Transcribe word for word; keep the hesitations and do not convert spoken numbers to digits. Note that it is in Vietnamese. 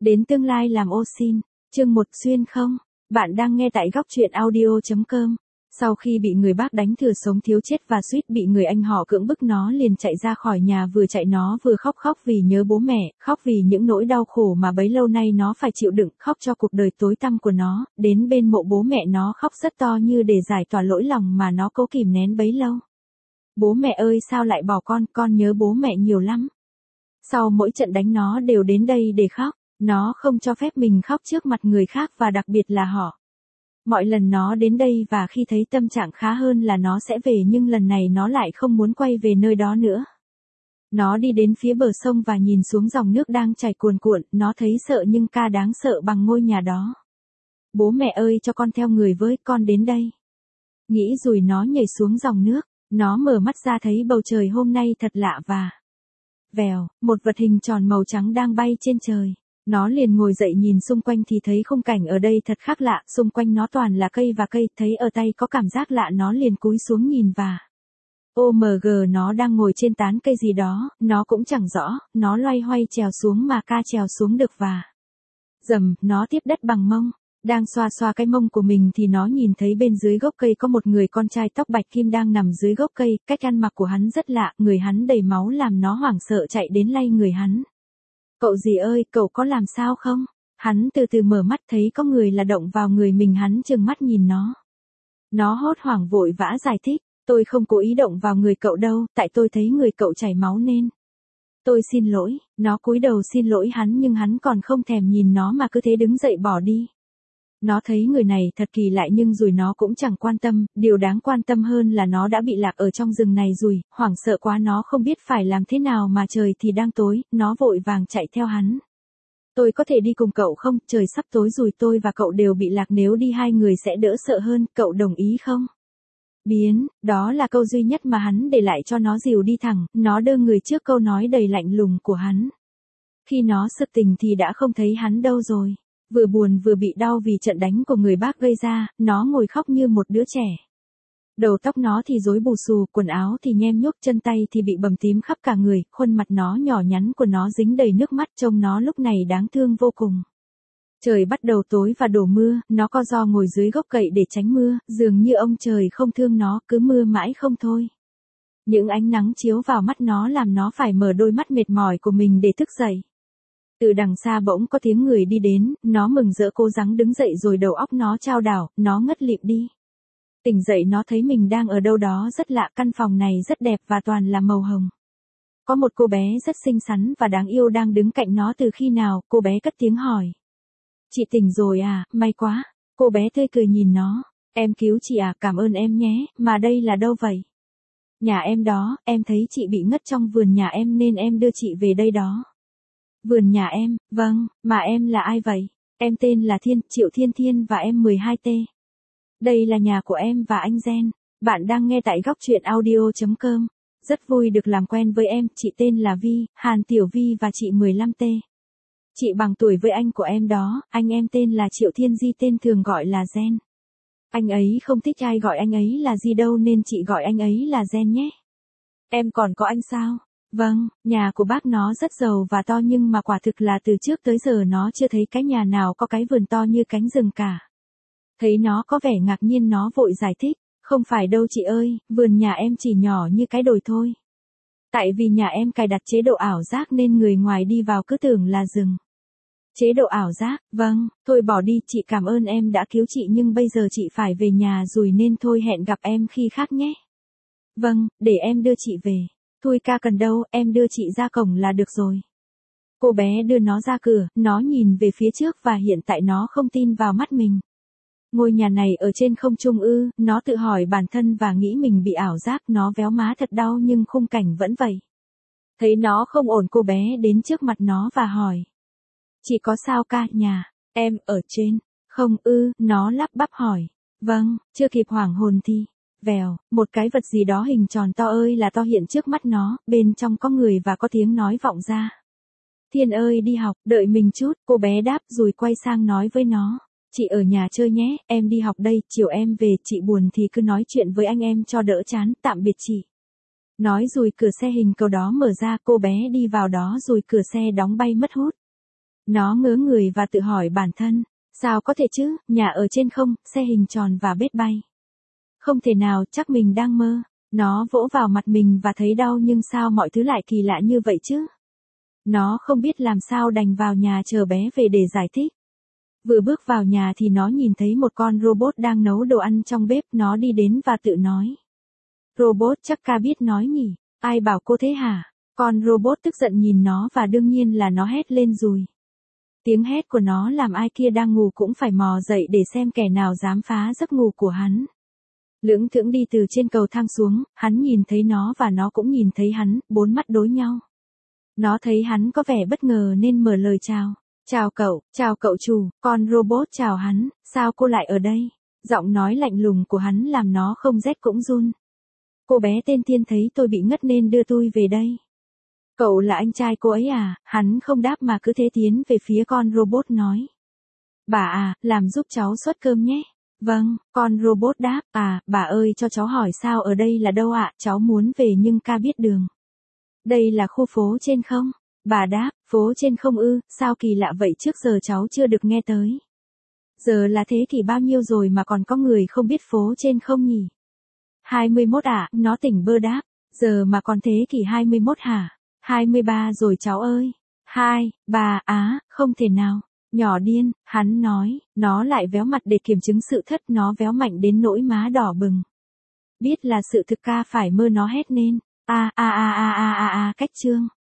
Đến tương lai làm ô xin. Chương một xuyên không. Bạn đang nghe tại góc truyện audio chấm com. Sau khi bị người bác đánh thừa sống thiếu chết và suýt bị người anh họ cưỡng bức, nó liền chạy ra khỏi nhà, vừa chạy nó vừa khóc, khóc vì nhớ bố mẹ, khóc vì những nỗi đau khổ mà bấy lâu nay nó phải chịu đựng, khóc cho cuộc đời tối tăm của nó. Đến bên mộ bố mẹ nó khóc rất to như để giải tỏa nỗi lòng mà nó cố kìm nén bấy lâu. Bố mẹ ơi, sao lại bỏ con, con nhớ bố mẹ nhiều lắm. Sau mỗi trận đánh nó đều đến đây để khóc. Nó không cho phép mình khóc trước mặt người khác và đặc biệt là họ. Mọi lần nó đến đây và khi thấy tâm trạng khá hơn là nó sẽ về, nhưng lần này nó lại không muốn quay về nơi đó nữa. Nó đi đến phía bờ sông và nhìn xuống dòng nước đang chảy cuồn cuộn, nó thấy sợ nhưng ca đáng sợ bằng ngôi nhà đó. Bố mẹ ơi, cho con theo người với, con đến đây. Nghĩ rồi nó nhảy xuống dòng nước, nó mở mắt ra thấy bầu trời hôm nay thật lạ và... Vèo, một vật hình tròn màu trắng đang bay trên trời. Nó liền ngồi dậy nhìn xung quanh thì thấy khung cảnh ở đây thật khác lạ, xung quanh nó toàn là cây và cây, thấy ở tay có cảm giác lạ, nó liền cúi xuống nhìn và... ô em giê, nó đang ngồi trên tán cây gì đó, nó cũng chẳng rõ, nó loay hoay trèo xuống mà ca trèo xuống được và... Dầm, nó tiếp đất bằng mông. Đang xoa xoa cái mông của mình thì nó nhìn thấy bên dưới gốc cây có một người con trai tóc bạch kim đang nằm dưới gốc cây, cách ăn mặc của hắn rất lạ, người hắn đầy máu làm nó hoảng sợ chạy đến lay người hắn. Cậu gì ơi, cậu có làm sao không? Hắn từ từ mở mắt thấy có người là động vào người mình, hắn trừng mắt nhìn nó. Nó hốt hoảng vội vã giải thích, tôi không cố ý động vào người cậu đâu, tại tôi thấy người cậu chảy máu nên. Tôi xin lỗi, nó cúi đầu xin lỗi hắn nhưng hắn còn không thèm nhìn nó mà cứ thế đứng dậy bỏ đi. Nó thấy người này thật kỳ lạ nhưng rồi nó cũng chẳng quan tâm, điều đáng quan tâm hơn là nó đã bị lạc ở trong rừng này rồi, hoảng sợ quá nó không biết phải làm thế nào mà trời thì đang tối, nó vội vàng chạy theo hắn. Tôi có thể đi cùng cậu không, trời sắp tối rồi, tôi và cậu đều bị lạc, nếu đi hai người sẽ đỡ sợ hơn, cậu đồng ý không? Biến, đó là câu duy nhất mà hắn để lại cho nó dìu đi thẳng, nó đơ người trước câu nói đầy lạnh lùng của hắn. Khi nó sực tỉnh thì đã không thấy hắn đâu rồi. Vừa buồn vừa bị đau vì trận đánh của người bác gây ra, nó ngồi khóc như một đứa trẻ. Đầu tóc nó thì rối bù xù, quần áo thì nhem nhuốc, chân tay thì bị bầm tím khắp cả người, khuôn mặt nó nhỏ nhắn của nó dính đầy nước mắt, trông nó lúc này đáng thương vô cùng. Trời bắt đầu tối và đổ mưa, nó co ro ngồi dưới gốc cậy để tránh mưa, dường như ông trời không thương nó, cứ mưa mãi không thôi. Những ánh nắng chiếu vào mắt nó làm nó phải mở đôi mắt mệt mỏi của mình để thức dậy. Từ đằng xa bỗng có tiếng người đi đến, nó mừng rỡ cố gắng đứng dậy rồi đầu óc nó chao đảo, nó ngất lịm đi. Tỉnh dậy nó thấy mình đang ở đâu đó rất lạ, căn phòng này rất đẹp và toàn là màu hồng. Có một cô bé rất xinh xắn và đáng yêu đang đứng cạnh nó. Từ khi nào? Cô bé cất tiếng hỏi. Chị tỉnh rồi à, may quá. Cô bé tươi cười nhìn nó. Em cứu chị à, cảm ơn em nhé, mà đây là đâu vậy? Nhà em đó, em thấy chị bị ngất trong vườn nhà em nên em đưa chị về đây đó. Vườn nhà em, vâng, mà em là ai vậy? Em tên là Thiên, Triệu Thiên Thiên và em mười hai T. Đây là nhà của em và anh Gen. Bạn đang nghe tại góc truyện audio chấm com. Rất vui được làm quen với em, chị tên là Vi, Hàn Tiểu Vi và chị mười lăm T. Chị bằng tuổi với anh của em đó, anh em tên là Triệu Thiên Di, tên thường gọi là Gen. Anh ấy không thích ai gọi anh ấy là Di đâu nên chị gọi anh ấy là Gen nhé. Em còn có anh sao? Vâng, nhà của bác nó rất giàu và to nhưng mà quả thực là từ trước tới giờ nó chưa thấy cái nhà nào có cái vườn to như cánh rừng cả. Thấy nó có vẻ ngạc nhiên nó vội giải thích, không phải đâu chị ơi, vườn nhà em chỉ nhỏ như cái đồi thôi. Tại vì nhà em cài đặt chế độ ảo giác nên người ngoài đi vào cứ tưởng là rừng. Chế độ ảo giác, vâng, thôi bỏ đi, chị cảm ơn em đã cứu chị nhưng bây giờ chị phải về nhà rồi nên thôi hẹn gặp em khi khác nhé. Vâng, để em đưa chị về. Thôi ca cần đâu, em đưa chị ra cổng là được rồi. Cô bé đưa nó ra cửa, nó nhìn về phía trước và hiện tại nó không tin vào mắt mình. Ngôi nhà này ở trên không trung ư, nó tự hỏi bản thân và nghĩ mình bị ảo giác, nó véo má thật đau nhưng khung cảnh vẫn vậy. Thấy nó không ổn, cô bé đến trước mặt nó và hỏi. Chị có sao ca, nhà, em ở trên, không ư, nó lắp bắp hỏi. Vâng, chưa kịp hoảng hồn thì... Vèo, một cái vật gì đó hình tròn to ơi là to hiện trước mắt nó, bên trong có người và có tiếng nói vọng ra. Thiên ơi đi học, đợi mình chút, cô bé đáp rồi quay sang nói với nó. Chị ở nhà chơi nhé, em đi học đây, chiều em về, chị buồn thì cứ nói chuyện với anh em cho đỡ chán, tạm biệt chị. Nói rồi cửa xe hình cầu đó mở ra, cô bé đi vào đó rồi cửa xe đóng bay mất hút. Nó ngớ người và tự hỏi bản thân, sao có thể chứ, nhà ở trên không, xe hình tròn và bết bay. Không thể nào, chắc mình đang mơ. Nó vỗ vào mặt mình và thấy đau nhưng sao mọi thứ lại kỳ lạ như vậy chứ? Nó không biết làm sao đành vào nhà chờ bé về để giải thích. Vừa bước vào nhà thì nó nhìn thấy một con robot đang nấu đồ ăn trong bếp, nó đi đến và tự nói. Robot chắc ca biết nói nhỉ, ai bảo cô thế hả? Con robot tức giận nhìn nó và đương nhiên là nó hét lên rồi. Tiếng hét của nó làm ai kia đang ngủ cũng phải mò dậy để xem kẻ nào dám phá giấc ngủ của hắn. Lưỡng thững đi từ trên cầu thang xuống, hắn nhìn thấy nó và nó cũng nhìn thấy hắn, bốn mắt đối nhau. Nó thấy hắn có vẻ bất ngờ nên mở lời chào. Chào cậu, chào cậu chủ, con robot chào hắn, sao cô lại ở đây? Giọng nói lạnh lùng của hắn làm nó không rét cũng run. Cô bé tên Thiên thấy tôi bị ngất nên đưa tôi về đây. Cậu là anh trai cô ấy à? Hắn không đáp mà cứ thế tiến về phía con robot nói. Bà à, làm giúp cháu suất cơm nhé. Vâng, con robot đáp, à, bà ơi cho cháu hỏi sao ở đây là đâu ạ, cháu muốn về nhưng ca biết đường. Đây là khu phố trên không? Bà đáp, phố trên không ư, sao kỳ lạ vậy trước giờ cháu chưa được nghe tới. Giờ là thế kỷ bao nhiêu rồi mà còn có người không biết phố trên không nhỉ? hai mươi mốt ạ, à, nó tỉnh bơ đáp, giờ mà còn thế kỷ hai mươi mốt hả? hai mươi ba rồi cháu ơi. hai, ba, á, không thể nào. Nhỏ điên, hắn nói, nó lại véo mặt để kiểm chứng sự thất, nó véo mạnh đến nỗi má đỏ bừng. Biết là sự thực ca phải mơ nó hét nên, a a a a a a a cách chương.